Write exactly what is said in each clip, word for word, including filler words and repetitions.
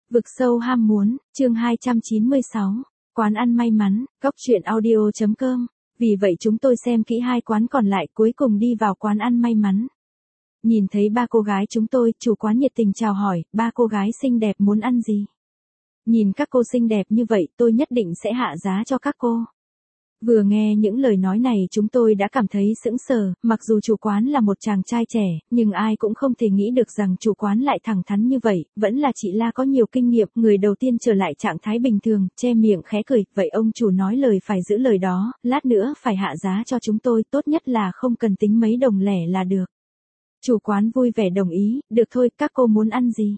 Vực sâu ham muốn, chương hai trăm chín mươi sáu, quán ăn may mắn, góc truyện audio chấm com. Vì vậy chúng tôi xem kỹ hai quán còn lại cuối cùng đi vào quán ăn may mắn. Nhìn thấy ba cô gái chúng tôi, chủ quán nhiệt tình chào hỏi, ba cô gái xinh đẹp muốn ăn gì? Nhìn các cô xinh đẹp như vậy tôi nhất định sẽ hạ giá cho các cô. Vừa nghe những lời nói này chúng tôi đã cảm thấy sững sờ, mặc dù chủ quán là một chàng trai trẻ, nhưng ai cũng không thể nghĩ được rằng chủ quán lại thẳng thắn như vậy, vẫn là chị La có nhiều kinh nghiệm, người đầu tiên trở lại trạng thái bình thường, che miệng khẽ cười, vậy ông chủ nói lời phải giữ lời đó, lát nữa phải hạ giá cho chúng tôi, tốt nhất là không cần tính mấy đồng lẻ là được. Chủ quán vui vẻ đồng ý, được thôi, các cô muốn ăn gì?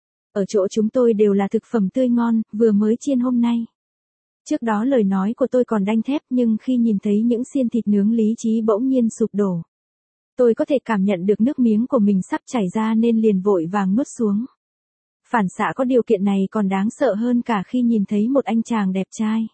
Ở chỗ chúng tôi đều là thực phẩm tươi ngon, vừa mới chiên hôm nay. Trước đó lời nói của tôi còn đanh thép nhưng khi nhìn thấy những xiên thịt nướng lý trí bỗng nhiên sụp đổ. Tôi có thể cảm nhận được nước miếng của mình sắp chảy ra nên liền vội vàng nuốt xuống. Phản xạ có điều kiện này còn đáng sợ hơn cả khi nhìn thấy một anh chàng đẹp trai.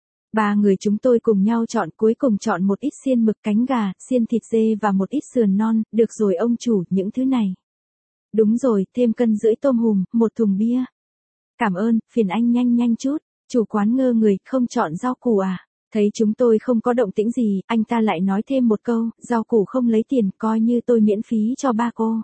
Ba người chúng tôi cùng nhau chọn, cuối cùng chọn một ít xiên mực, cánh gà, xiên thịt dê và một ít sườn non, được rồi ông chủ, những thứ này. Đúng rồi, thêm cân rưỡi tôm hùm, một thùng bia. Cảm ơn, phiền anh nhanh nhanh chút. Chủ quán ngơ người, không chọn rau củ à? Thấy chúng tôi không có động tĩnh gì, anh ta lại nói thêm một câu, rau củ không lấy tiền, coi như tôi miễn phí cho ba cô.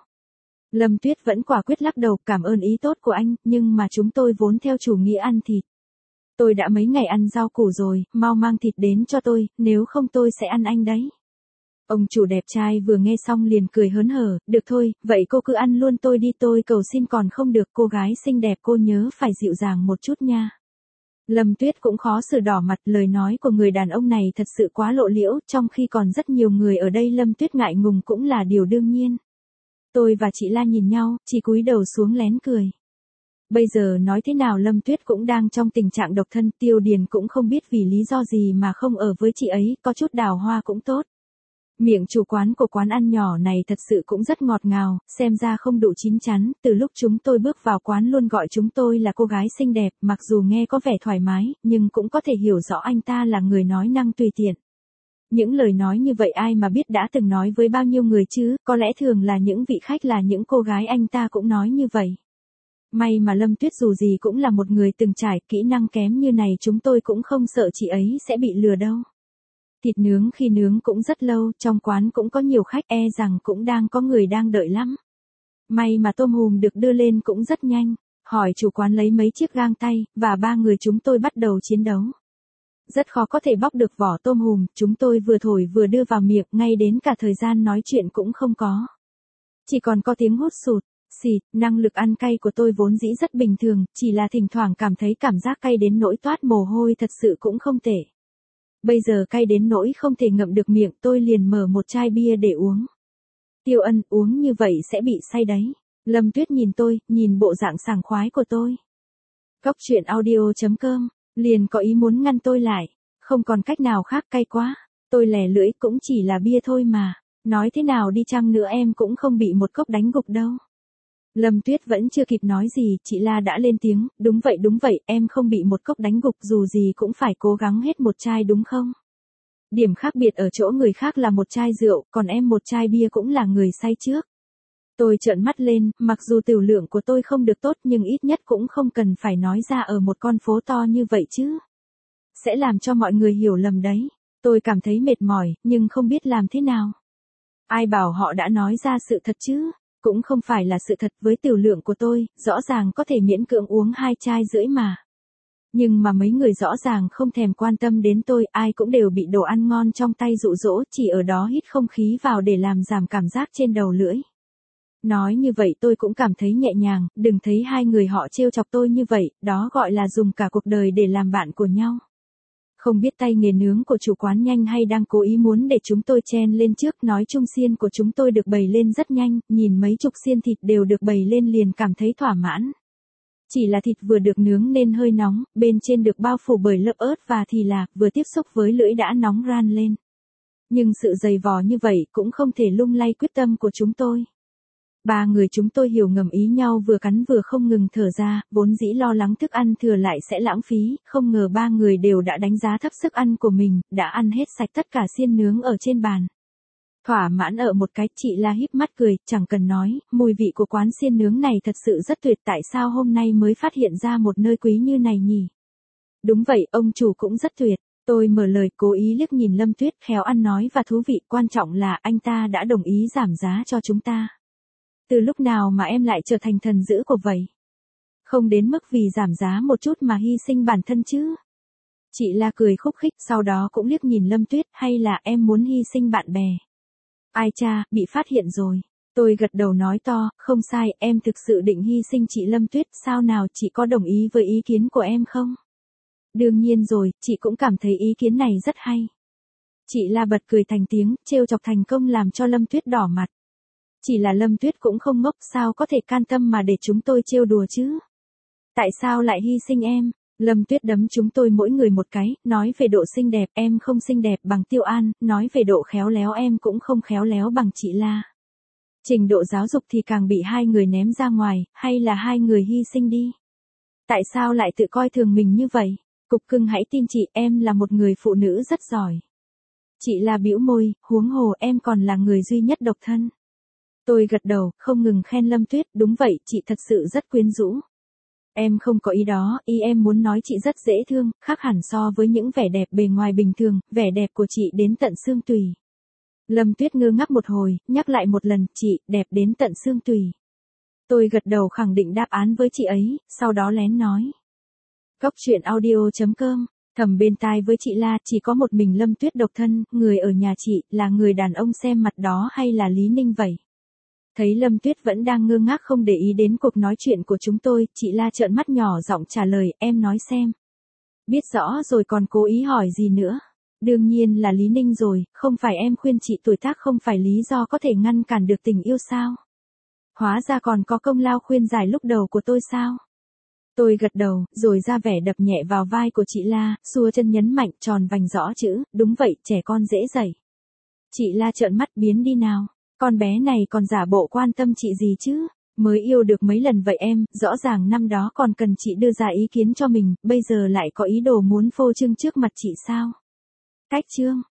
Lâm Tuyết vẫn quả quyết lắc đầu, cảm ơn ý tốt của anh, nhưng mà chúng tôi vốn theo chủ nghĩa ăn thịt. Tôi đã mấy ngày ăn rau củ rồi, mau mang thịt đến cho tôi, nếu không tôi sẽ ăn anh đấy. Ông chủ đẹp trai vừa nghe xong liền cười hớn hở, được thôi, vậy cô cứ ăn luôn tôi đi, tôi cầu xin còn không được, cô gái xinh đẹp cô nhớ phải dịu dàng một chút nha. Lâm Tuyết cũng khó xử đỏ mặt, lời nói của người đàn ông này thật sự quá lộ liễu, trong khi còn rất nhiều người ở đây Lâm Tuyết ngại ngùng cũng là điều đương nhiên. Tôi và chị La nhìn nhau, chỉ cúi đầu xuống lén cười. Bây giờ nói thế nào Lâm Tuyết cũng đang trong tình trạng độc thân, Tiêu Điền cũng không biết vì lý do gì mà không ở với chị ấy, có chút đào hoa cũng tốt. Miệng chủ quán của quán ăn nhỏ này thật sự cũng rất ngọt ngào, xem ra không đủ chín chắn, từ lúc chúng tôi bước vào quán luôn gọi chúng tôi là cô gái xinh đẹp, mặc dù nghe có vẻ thoải mái, nhưng cũng có thể hiểu rõ anh ta là người nói năng tùy tiện. Những lời nói như vậy ai mà biết đã từng nói với bao nhiêu người chứ, có lẽ thường là những vị khách là những cô gái anh ta cũng nói như vậy. May mà Lâm Tuyết dù gì cũng là một người từng trải, kỹ năng kém như này chúng tôi cũng không sợ chị ấy sẽ bị lừa đâu. Thịt nướng khi nướng cũng rất lâu, trong quán cũng có nhiều khách, e rằng cũng đang có người đang đợi lắm. May mà tôm hùm được đưa lên cũng rất nhanh, hỏi chủ quán lấy mấy chiếc gang tay, và ba người chúng tôi bắt đầu chiến đấu. Rất khó có thể bóc được vỏ tôm hùm, chúng tôi vừa thổi vừa đưa vào miệng, ngay đến cả thời gian nói chuyện cũng không có. Chỉ còn có tiếng hút sụt, xịt, năng lực ăn cay của tôi vốn dĩ rất bình thường, chỉ là thỉnh thoảng cảm thấy cảm giác cay đến nỗi toát mồ hôi thật sự cũng không tệ. Bây giờ cay đến nỗi không thể ngậm được miệng, tôi liền mở một chai bia để uống. Tiêu Ân, uống như vậy sẽ bị say đấy. Lâm Tuyết nhìn tôi, nhìn bộ dạng sảng khoái của tôi. Góc truyện audio chấm com, liền có ý muốn ngăn tôi lại. Không còn cách nào khác, cay quá. Tôi lè lưỡi, cũng chỉ là bia thôi mà. Nói thế nào đi chăng nữa em cũng không bị một cốc đánh gục đâu. Lâm Tuyết vẫn chưa kịp nói gì, chị La đã lên tiếng, đúng vậy đúng vậy, em không bị một cốc đánh gục, dù gì cũng phải cố gắng hết một chai đúng không? Điểm khác biệt ở chỗ người khác là một chai rượu, còn em một chai bia cũng là người say trước. Tôi trợn mắt lên, mặc dù tiểu lượng của tôi không được tốt nhưng ít nhất cũng không cần phải nói ra ở một con phố to như vậy chứ. Sẽ làm cho mọi người hiểu lầm đấy. Tôi cảm thấy mệt mỏi, nhưng không biết làm thế nào. Ai bảo họ đã nói ra sự thật chứ? Cũng không phải là sự thật, với tiểu lượng của tôi, rõ ràng có thể miễn cưỡng uống hai chai rưỡi mà. Nhưng mà mấy người rõ ràng không thèm quan tâm đến tôi, ai cũng đều bị đồ ăn ngon trong tay dụ dỗ, chỉ ở đó hít không khí vào để làm giảm cảm giác trên đầu lưỡi. Nói như vậy tôi cũng cảm thấy nhẹ nhàng, đừng thấy hai người họ trêu chọc tôi như vậy, đó gọi là dùng cả cuộc đời để làm bạn của nhau. Không biết tay nghề nướng của chủ quán nhanh hay đang cố ý muốn để chúng tôi chen lên trước, nói chung xiên của chúng tôi được bày lên rất nhanh, nhìn mấy chục xiên thịt đều được bày lên liền cảm thấy thỏa mãn. Chỉ là thịt vừa được nướng nên hơi nóng, bên trên được bao phủ bởi lớp ớt và thì là, vừa tiếp xúc với lưỡi đã nóng ran lên. Nhưng sự dày vò như vậy cũng không thể lung lay quyết tâm của chúng tôi. Ba người chúng tôi hiểu ngầm ý nhau, vừa cắn vừa không ngừng thở ra, vốn dĩ lo lắng thức ăn thừa lại sẽ lãng phí, không ngờ ba người đều đã đánh giá thấp sức ăn của mình, đã ăn hết sạch tất cả xiên nướng ở trên bàn. Thỏa mãn ở một cái, chị La híp mắt cười, chẳng cần nói, mùi vị của quán xiên nướng này thật sự rất tuyệt, tại sao hôm nay mới phát hiện ra một nơi quý như này nhỉ? Đúng vậy, ông chủ cũng rất tuyệt. Tôi mở lời, cố ý liếc nhìn Lâm Tuyết, khéo ăn nói và thú vị, quan trọng là anh ta đã đồng ý giảm giá cho chúng ta. Từ lúc nào mà em lại trở thành thần dữ của vậy? Không đến mức vì giảm giá một chút mà hy sinh bản thân chứ? Chị La cười khúc khích, sau đó cũng liếc nhìn Lâm Tuyết, hay là em muốn hy sinh bạn bè? Ai cha, bị phát hiện rồi. Tôi gật đầu nói to, không sai, em thực sự định hy sinh chị Lâm Tuyết, sao nào, chị có đồng ý với ý kiến của em không? Đương nhiên rồi, chị cũng cảm thấy ý kiến này rất hay. Chị La bật cười thành tiếng, trêu chọc thành công làm cho Lâm Tuyết đỏ mặt. Chỉ là Lâm Tuyết cũng không ngốc, sao có thể can tâm mà để chúng tôi trêu đùa chứ? Tại sao lại hy sinh em? Lâm Tuyết đấm chúng tôi mỗi người một cái, nói về độ xinh đẹp em không xinh đẹp bằng Tiêu An, nói về độ khéo léo em cũng không khéo léo bằng chị La. Trình độ giáo dục thì càng bị hai người ném ra ngoài, hay là hai người hy sinh đi? Tại sao lại tự coi thường mình như vậy? Cục cưng hãy tin chị, em là một người phụ nữ rất giỏi. Chị La bĩu môi, huống hồ em còn là người duy nhất độc thân. Tôi gật đầu, không ngừng khen Lâm Tuyết, đúng vậy, chị thật sự rất quyến rũ. Em không có ý đó, ý em muốn nói chị rất dễ thương, khác hẳn so với những vẻ đẹp bề ngoài bình thường, vẻ đẹp của chị đến tận xương tủy. Lâm Tuyết ngơ ngác một hồi, nhắc lại một lần, chị, đẹp đến tận xương tủy. Tôi gật đầu khẳng định đáp án với chị ấy, sau đó lén nói. Cóc truyện audio chấm com, thầm bên tai với chị La, chỉ có một mình Lâm Tuyết độc thân, người ở nhà chị, là người đàn ông xem mặt đó hay là Lý Ninh vậy? Thấy Lâm Tuyết vẫn đang ngơ ngác không để ý đến cuộc nói chuyện của chúng tôi, chị La trợn mắt nhỏ giọng trả lời, em nói xem. Biết rõ rồi còn cố ý hỏi gì nữa? Đương nhiên là Lý Ninh rồi, không phải em khuyên chị tuổi tác không phải lý do có thể ngăn cản được tình yêu sao? Hóa ra còn có công lao khuyên giải lúc đầu của tôi sao? Tôi gật đầu, rồi ra vẻ đập nhẹ vào vai của chị La, xua chân nhấn mạnh tròn vành rõ chữ, đúng vậy, trẻ con dễ dạy. Chị La trợn mắt biến đi nào. Con bé này còn giả bộ quan tâm chị gì chứ? Mới yêu được mấy lần vậy em, rõ ràng năm đó còn cần chị đưa ra ý kiến cho mình, bây giờ lại có ý đồ muốn phô trương trước mặt chị sao? Cách trương.